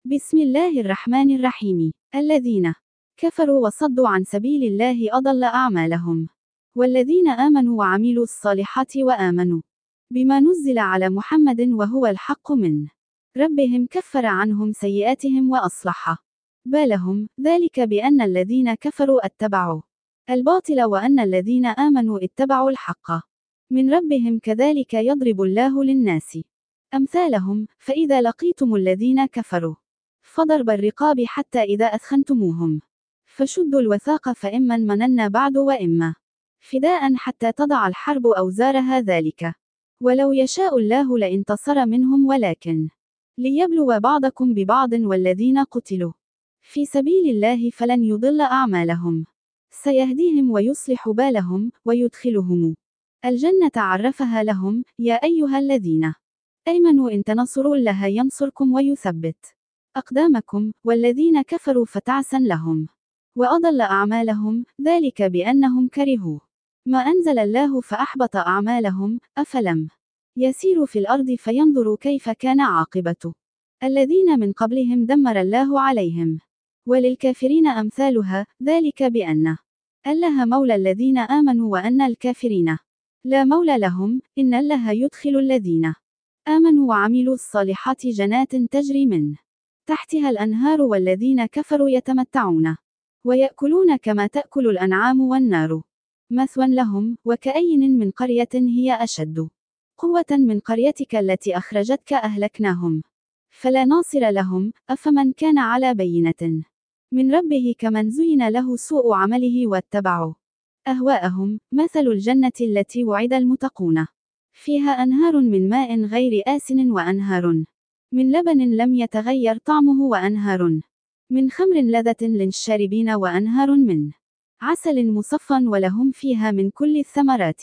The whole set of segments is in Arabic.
بسم الله الرحمن الرحيم. الذين كفروا وصدوا عن سبيل الله أضل أعمالهم. والذين آمنوا وعملوا الصالحات وآمنوا بما نزل على محمد وهو الحق من ربهم كفر عنهم سيئاتهم وأصلح بالهم، ذلك بأن الذين كفروا اتبعوا الباطل وأن الذين آمنوا اتبعوا الحق من ربهم، كذلك يضرب الله للناس أمثالهم. فإذا لقيتم الذين كفروا فضرب الرقاب حتى إذا أثخنتموهم فشدوا الوثاق، فإما مننا بعد وإما فداء حتى تضع الحرب أوزارها، ذلك ولو يشاء الله لانتصر منهم ولكن ليبلو بعضكم ببعض، والذين قتلوا في سبيل الله فلن يضل أعمالهم، سيهديهم ويصلح بالهم ويدخلهم الجنة عرفها لهم. يا أيها الذين آمنوا إن تنصروا الله ينصركم ويثبت أقدامكم، والذين كفروا فتعسا لهم وأضل أعمالهم، ذلك بأنهم كرهوا ما أنزل الله فأحبط أعمالهم. أفلم يسيروا في الأرض فينظروا كيف كان عاقبة الذين من قبلهم، دمر الله عليهم وللكافرين أمثالها، ذلك بأن الله مولى الذين آمنوا وأن الكافرين لا مولى لهم. إن الله يدخل الذين آمنوا وعملوا الصالحات جنات تجري من تحتها الأنهار، والذين كفروا يتمتعون ويأكلون كما تأكل الأنعام والنار مثوى لهم. وكأين من قرية هي أشد قوة من قريتك التي أخرجتك أهلكناهم فلا ناصر لهم. أفمن كان على بينة من ربه كمن زين له سوء عمله واتبعوا أهواءهم. مثل الجنة التي وعد المتقون فيها أنهار من ماء غير آسن وأنهار من لبن لم يتغير طعمه وأنهار من خمر لذة للشاربين وأنهار من عسل مصفى ولهم فيها من كل الثمرات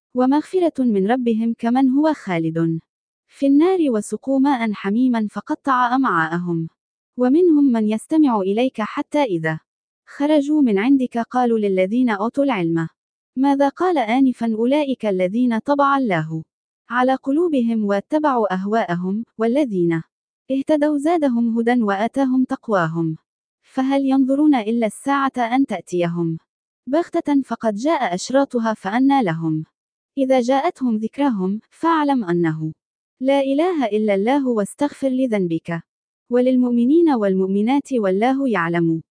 ومغفرة من ربهم كمن هو خالد في النار وسقوا ماء حميما فقطع أمعاءهم. ومنهم من يستمع إليك حتى إذا خرجوا من عندك قالوا للذين أوتوا العلم ماذا قال آنفا أولئك الذين طبع الله على قلوبهم واتبعوا أهواءهم، والذين اهتدوا زادهم هدى وآتاهم تقواهم. فهل ينظرون إلا الساعة أن تأتيهم بغتة فقد جاء أشراطها فأنى لهم إذا جاءتهم ذكرهم فاعلم أنه لا إله إلا الله واستغفر لذنبك وللمؤمنين والمؤمنات والله يعلم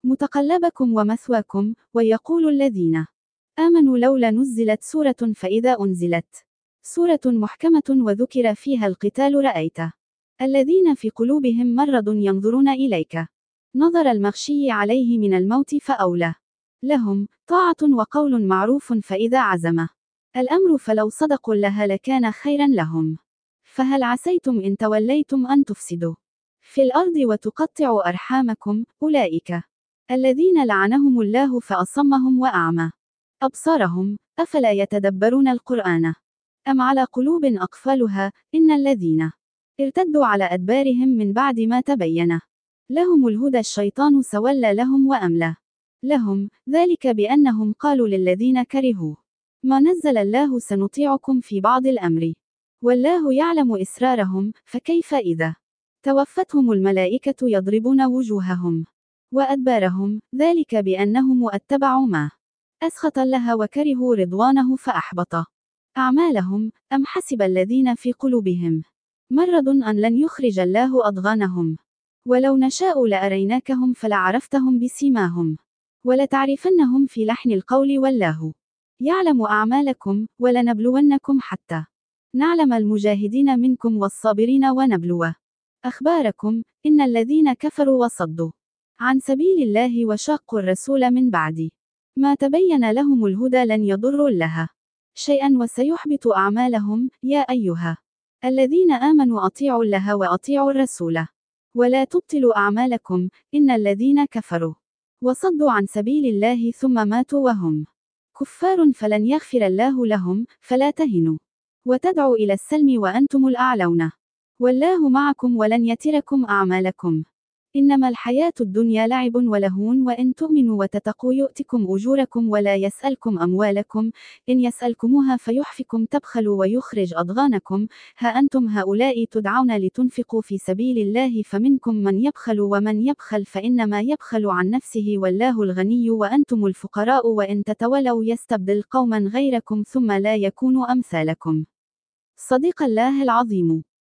متقلبكم ومثواكم. ويقول الذين آمنوا لولا نزلت سورة، فإذا أنزلت سورة محكمة وذكر فيها القتال رأيت الذين في قلوبهم مرض ينظرون إليك نظر المغشي عليه من الموت، فأولى لهم طاعة وقول معروف. فإذا عزم الأمر فلو صدقوا الله لكان خيرا لهم. فهل عسيتم إن توليتم أن تفسدوا في الأرض وتقطعوا أرحامكم؟ أولئك الذين لعنهم الله فأصمهم وأعمى أبصارهم. أفلا يتدبرون القرآن أم على قلوب أقفالها؟ إن الذين ارتدوا على أدبارهم من بعد ما تبين لهم الهدى الشيطان سولى لهم وأملى لهم، ذلك بأنهم قالوا للذين كرهوا ما نزل الله سنطيعكم في بعض الأمر والله يعلم إسرارهم. فكيف إذا توفتهم الملائكة يضربون وجوههم وأدبارهم، ذلك بأنهم اتبعوا ما أسخط الله وكرهوا رضوانه فأحبط أعمالهم. أم حسب الذين في قلوبهم مرض أن لن يخرج الله أضغانهم ولو نشاء لأريناكهم فلعرفتهم بسيماهم ولتعرفنهم في لحن القول، والله يعلم أعمالكم. ولنبلونكم حتى نعلم المجاهدين منكم والصابرين ونبلو أخباركم. إن الذين كفروا وصدوا عن سبيل الله وشاقوا الرسول من بعد ما تبين لهم الهدى لن يضروا الله شيئا وسيحبط أعمالهم. يا أيها الذين آمنوا أطيعوا الله وأطيعوا الرسول ولا تبطلوا أعمالكم. إن الذين كفروا وصدوا عن سبيل الله ثم ماتوا وهم كفار فلن يغفر الله لهم. فلا تهنوا وتدعوا إلى السلم وأنتم الأعلون والله معكم ولن يتركم أعمالكم إنما الحياة الدنيا لعب ولهو وإن تؤمنوا وتتقوا يؤتكم أجوركم ولا يسألكم أموالكم، إن يسألكموها فيحفكم تبخلوا ويخرج أضغانكم. ها أنتم هؤلاء تدعون لتنفقوا في سبيل الله فمنكم من يبخل ومن يبخل فإنما يبخل عن نفسه والله الغني وأنتم الفقراء وإن تتولوا يستبدل قوما غيركم ثم لا يكونوا أمثالكم. صديق الله العظيم.